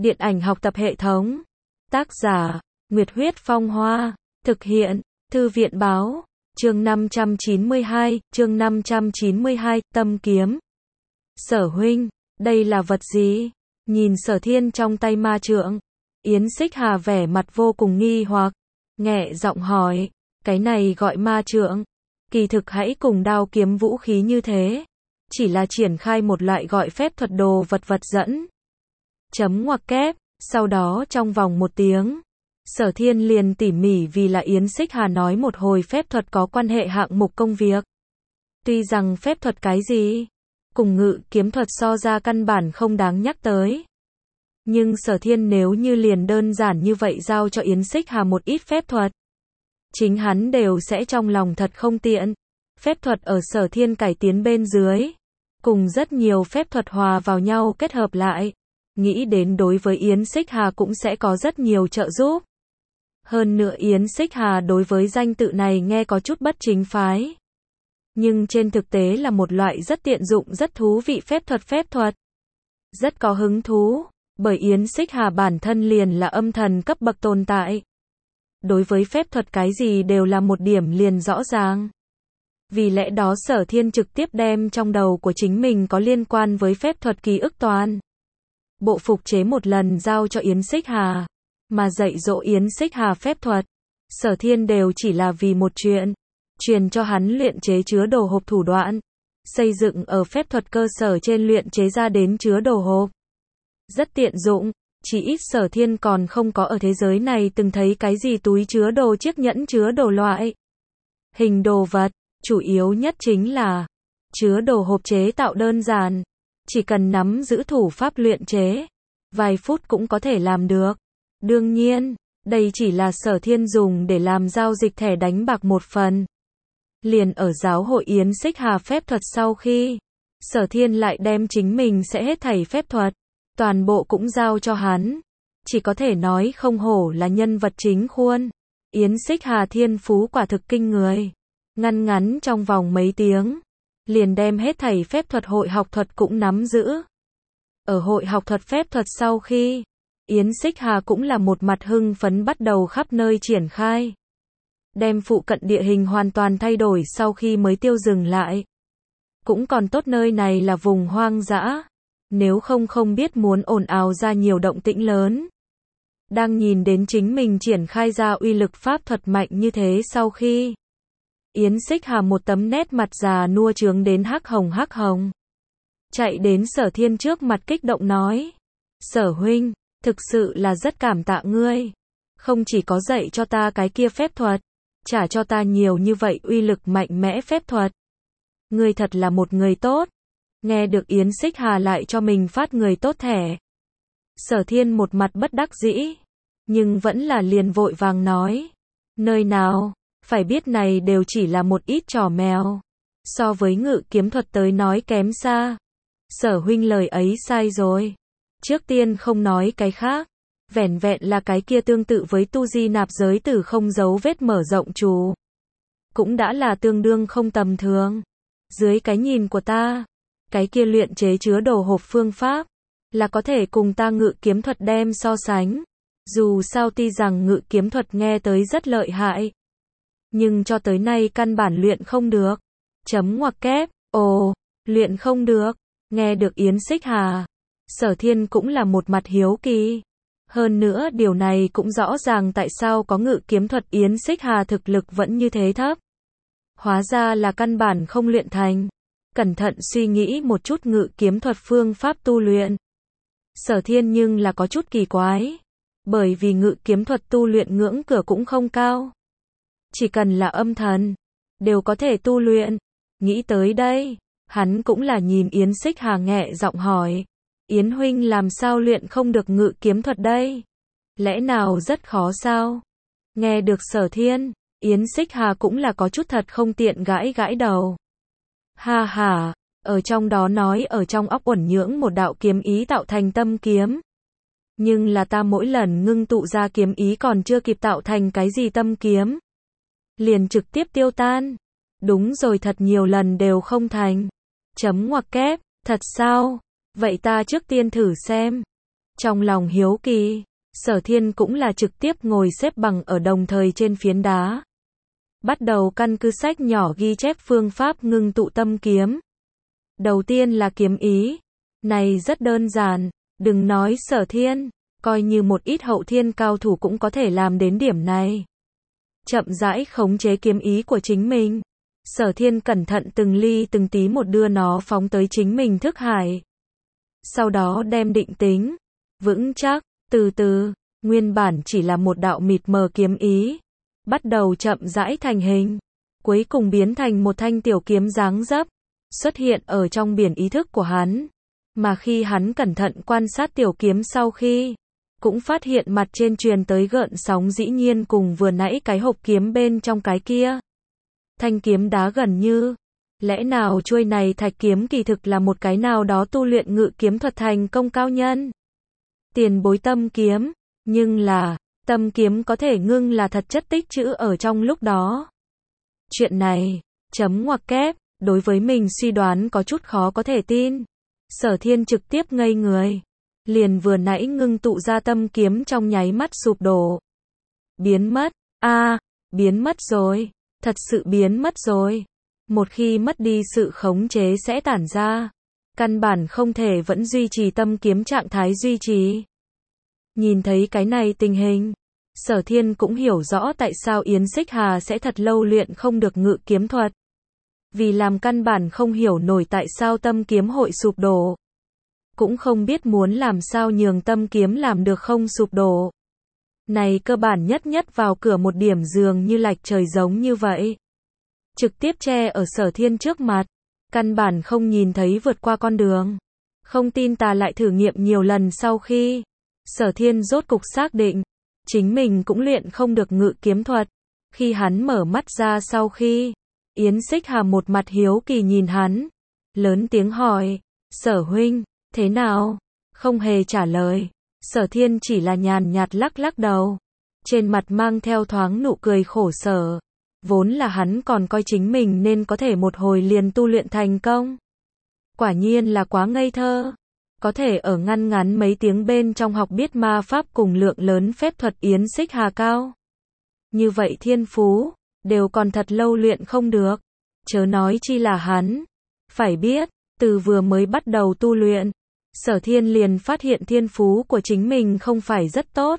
Điện ảnh học tập hệ thống. Tác giả, Nguyệt Huyết Phong Hoa. Thực hiện, Thư viện Báo. Chương 592, Tâm Kiếm. Sở huynh, đây là vật gì? Nhìn Sở Thiên trong tay ma trượng. Yến Xích Hà vẻ mặt vô cùng nghi hoặc, nhẹ giọng hỏi, cái này gọi ma trượng. Kỳ thực hãy cùng đao kiếm vũ khí như thế. Chỉ là triển khai một loại gọi phép thuật đồ vật dẫn. Chấm ngoặc kép, sau đó trong vòng 1 tiếng. Sở Thiên liền tỉ mỉ vì là Yến Xích Hà nói một hồi phép thuật có quan hệ hạng mục công việc. Tuy rằng phép thuật cái gì, cùng ngự kiếm thuật so ra căn bản không đáng nhắc tới. Nhưng Sở Thiên nếu như liền đơn giản như vậy giao cho Yến Xích Hà một ít phép thuật, chính hắn đều sẽ trong lòng thật không tiện. Phép thuật ở Sở Thiên cải tiến bên dưới, cùng rất nhiều phép thuật hòa vào nhau kết hợp lại, nghĩ đến đối với Yến Xích Hà cũng sẽ có rất nhiều trợ giúp. Hơn nữa Yến Xích Hà đối với danh tự này nghe có chút bất chính phái. Nhưng trên thực tế là một loại rất tiện dụng rất thú vị phép thuật. Rất có hứng thú, bởi Yến Xích Hà bản thân liền là âm thần cấp bậc tồn tại. Đối với phép thuật cái gì đều là một điểm liền rõ ràng. Vì lẽ đó Sở Thiên trực tiếp đem trong đầu của chính mình có liên quan với phép thuật ký ức toàn bộ phục chế một lần giao cho Yến Xích Hà. Mà dạy dỗ Yến Xích Hà phép thuật, Sở Thiên đều chỉ là vì một chuyện, truyền cho hắn luyện chế chứa đồ hộp thủ đoạn, xây dựng ở phép thuật cơ sở trên luyện chế ra đến chứa đồ hộp. Rất tiện dụng, chỉ ít Sở Thiên còn không có ở thế giới này từng thấy cái gì túi chứa đồ chiếc nhẫn chứa đồ loại hình đồ vật, chủ yếu nhất chính là chứa đồ hộp chế tạo đơn giản, chỉ cần nắm giữ thủ pháp luyện chế, vài phút cũng có thể làm được. Đương nhiên, đây chỉ là Sở Thiên dùng để làm giao dịch thẻ đánh bạc một phần. Liền ở giáo hội Yến Xích Hà phép thuật sau khi, Sở Thiên lại đem chính mình sẽ hết thảy phép thuật, toàn bộ cũng giao cho hắn. Chỉ có thể nói không hổ là nhân vật chính khuôn. Yến Xích Hà thiên phú quả thực kinh người. Ngắn trong vòng mấy tiếng, liền đem hết thảy phép thuật hội học thuật cũng nắm giữ. Ở hội học thuật phép thuật sau khi, Yến Xích Hà cũng là một mặt hưng phấn bắt đầu khắp nơi triển khai. Đem phụ cận địa hình hoàn toàn thay đổi sau khi mới tiêu dừng lại. Cũng còn tốt nơi này là vùng hoang dã. Nếu không biết muốn ồn ào ra nhiều động tĩnh lớn. Đang nhìn đến chính mình triển khai ra uy lực pháp thuật mạnh như thế sau khi. Yến Xích Hà một tấm nét mặt già nua trướng đến hắc hồng. Chạy đến Sở Thiên trước mặt kích động nói. Sở huynh, thực sự là rất cảm tạ ngươi. Không chỉ có dạy cho ta cái kia phép thuật, trả cho ta nhiều như vậy uy lực mạnh mẽ phép thuật. Ngươi thật là một người tốt. Nghe được Yến Xích Hà lại cho mình phát người tốt thẻ. Sở Thiên một mặt bất đắc dĩ, nhưng vẫn là liền vội vàng nói. Nơi nào, phải biết này đều chỉ là một ít trò mèo. So với ngự kiếm thuật tới nói kém xa. Sở huynh lời ấy sai rồi. Trước tiên không nói cái khác, vẻn vẹn là cái kia tương tự với tu di nạp giới tử không dấu vết mở rộng chú, cũng đã là tương đương không tầm thường. Dưới cái nhìn của ta, cái kia luyện chế chứa đồ hộp phương pháp, là có thể cùng ta ngự kiếm thuật đem so sánh. Dù sao tuy rằng ngự kiếm thuật nghe tới rất lợi hại, nhưng cho tới nay căn bản luyện không được. Chấm ngoặc kép, ồ, luyện không được, nghe được Yến Xích Hà. Sở Thiên cũng là một mặt hiếu kỳ. Hơn nữa điều này cũng rõ ràng tại sao có ngự kiếm thuật Yến Xích Hà thực lực vẫn như thế thấp. Hóa ra là căn bản không luyện thành. Cẩn thận suy nghĩ một chút ngự kiếm thuật phương pháp tu luyện. Sở Thiên nhưng là có chút kỳ quái. Bởi vì ngự kiếm thuật tu luyện ngưỡng cửa cũng không cao. Chỉ cần là âm thần, đều có thể tu luyện. Nghĩ tới đây, hắn cũng là nhìn Yến Xích Hà nhẹ giọng hỏi. Yến huynh làm sao luyện không được ngự kiếm thuật đây? Lẽ nào rất khó sao? Nghe được Sở Thiên, Yến Xích Hà cũng là có chút thật không tiện gãi đầu. Ha ha, ở trong đó nói ở trong óc uẩn nhưỡng một đạo kiếm ý tạo thành tâm kiếm. Nhưng là ta mỗi lần ngưng tụ ra kiếm ý còn chưa kịp tạo thành cái gì tâm kiếm, liền trực tiếp tiêu tan. Đúng rồi, thật nhiều lần đều không thành. Chấm ngoặc kép, thật sao? Vậy ta trước tiên thử xem. Trong lòng hiếu kỳ, Sở Thiên cũng là trực tiếp ngồi xếp bằng ở đồng thời trên phiến đá. Bắt đầu căn cứ sách nhỏ ghi chép phương pháp ngưng tụ tâm kiếm. Đầu tiên là kiếm ý. Này rất đơn giản, đừng nói Sở Thiên, coi như một ít hậu thiên cao thủ cũng có thể làm đến điểm này. Chậm rãi khống chế kiếm ý của chính mình. Sở Thiên cẩn thận từng ly từng tí một đưa nó phóng tới chính mình thức hải. Sau đó đem định tính, vững chắc, từ từ, nguyên bản chỉ là một đạo mịt mờ kiếm ý. Bắt đầu chậm rãi thành hình. Cuối cùng biến thành một thanh tiểu kiếm dáng dấp. Xuất hiện ở trong biển ý thức của hắn. Mà khi hắn cẩn thận quan sát tiểu kiếm sau khi, cũng phát hiện mặt trên truyền tới gợn sóng dĩ nhiên cùng vừa nãy cái hộp kiếm bên trong cái kia. Thanh kiếm đá gần như. Lẽ nào chuôi này thạch kiếm kỳ thực là một cái nào đó tu luyện ngự kiếm thuật thành công cao nhân? Tiền bối tâm kiếm. Nhưng là, tâm kiếm có thể ngưng là thật chất tích trữ ở trong lúc đó. Chuyện này, chấm ngoặc kép, đối với mình suy đoán có chút khó có thể tin. Sở Thiên trực tiếp ngây người. Liền vừa nãy ngưng tụ ra tâm kiếm trong nháy mắt sụp đổ. Biến mất, biến mất rồi, thật sự biến mất rồi. Một khi mất đi sự khống chế sẽ tản ra. Căn bản không thể vẫn duy trì tâm kiếm trạng thái duy trì. Nhìn thấy cái này tình hình, Sở Thiên cũng hiểu rõ tại sao Yến Xích Hà sẽ thật lâu luyện không được ngự kiếm thuật. Vì làm căn bản không hiểu nổi tại sao tâm kiếm hội sụp đổ. Cũng không biết muốn làm sao nhường tâm kiếm làm được không sụp đổ. Này cơ bản nhất vào cửa một điểm dường như lạch trời giống như vậy. Trực tiếp che ở Sở Thiên trước mặt. Căn bản không nhìn thấy vượt qua con đường. Không tin ta lại thử nghiệm nhiều lần sau khi Sở Thiên rốt cục xác định, chính mình cũng luyện không được ngự kiếm thuật. Khi hắn mở mắt ra sau khi, Yến Xích Hà một mặt hiếu kỳ nhìn hắn, lớn tiếng hỏi, Sở huynh, thế nào? Không hề trả lời, Sở Thiên chỉ là nhàn nhạt lắc đầu, trên mặt mang theo thoáng nụ cười khổ sở. Vốn là hắn còn coi chính mình nên có thể một hồi liền tu luyện thành công. Quả nhiên là quá ngây thơ. Có thể ở ngắn mấy tiếng bên trong học biết ma pháp cùng lượng lớn phép thuật Yến Xích Hà cao. Như vậy thiên phú, đều còn thật lâu luyện không được. Chớ nói chi là hắn. Phải biết, từ vừa mới bắt đầu tu luyện, Sở Thiên liền phát hiện thiên phú của chính mình không phải rất tốt.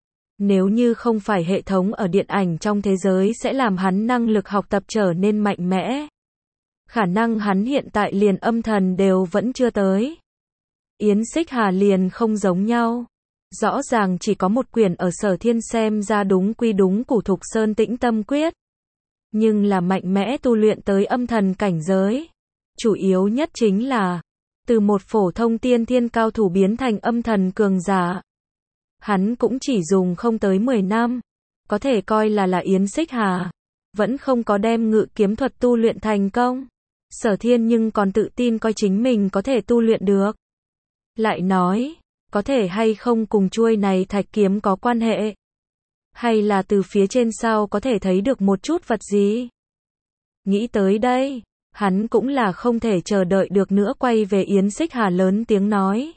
Nếu như không phải hệ thống ở điện ảnh trong thế giới sẽ làm hắn năng lực học tập trở nên mạnh mẽ. Khả năng hắn hiện tại liền âm thần đều vẫn chưa tới. Yến Xích Hà liền không giống nhau. Rõ ràng chỉ có một quyển ở Sở Thiên xem ra đúng quy đúng củ Thục Sơn Tĩnh Tâm Quyết. Nhưng là mạnh mẽ tu luyện tới âm thần cảnh giới. Chủ yếu nhất chính là, từ một phổ thông tiên thiên cao thủ biến thành âm thần cường giả. Hắn cũng chỉ dùng không tới 10 năm. Có thể coi là Yến Xích Hà. Vẫn không có đem ngự kiếm thuật tu luyện thành công. Sở Thiên nhưng còn tự tin coi chính mình có thể tu luyện được. Lại nói, có thể hay không cùng chuôi này thạch kiếm có quan hệ? Hay là từ phía trên sau có thể thấy được một chút vật gì? Nghĩ tới đây, hắn cũng là không thể chờ đợi được nữa quay về Yến Xích Hà lớn tiếng nói.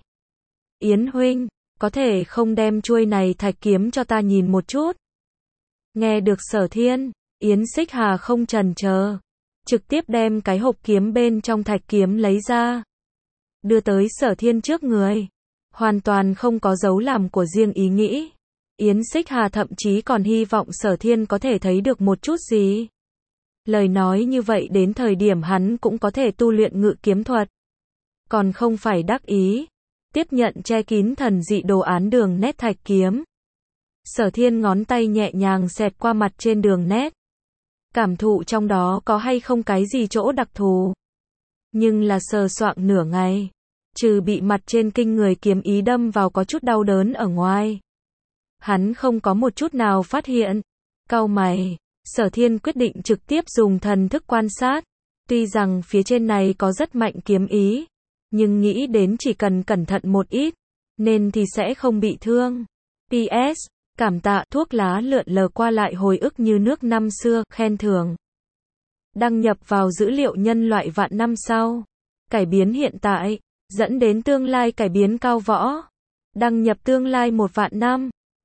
Yến huynh, có thể không đem chuôi này thạch kiếm cho ta nhìn một chút? Nghe được Sở Thiên, Yến Xích Hà không chần chờ, trực tiếp đem cái hộp kiếm bên trong thạch kiếm lấy ra. Đưa tới Sở Thiên trước người. Hoàn toàn không có dấu làm của riêng ý nghĩ. Yến Xích Hà thậm chí còn hy vọng Sở Thiên có thể thấy được một chút gì. Lời nói như vậy đến thời điểm hắn cũng có thể tu luyện ngự kiếm thuật. Còn không phải đắc ý. Tiếp nhận che kín thần dị đồ án đường nét thạch kiếm. Sở Thiên ngón tay nhẹ nhàng xẹt qua mặt trên đường nét. Cảm thụ trong đó có hay không cái gì chỗ đặc thù. Nhưng là sờ soạng nửa ngày. Trừ bị mặt trên kinh người kiếm ý đâm vào có chút đau đớn ở ngoài. Hắn không có một chút nào phát hiện. Cau mày, Sở Thiên quyết định trực tiếp dùng thần thức quan sát. Tuy rằng phía trên này có rất mạnh kiếm ý, nhưng nghĩ đến chỉ cần cẩn thận một ít, nên thì sẽ không bị thương. PS, cảm tạ thuốc lá lượn lờ qua lại hồi ức như nước năm xưa, khen thưởng. Đăng nhập vào dữ liệu nhân loại vạn năm sau. Cải biến hiện tại, dẫn đến tương lai cải biến cao võ. Đăng nhập tương lai 1 vạn năm.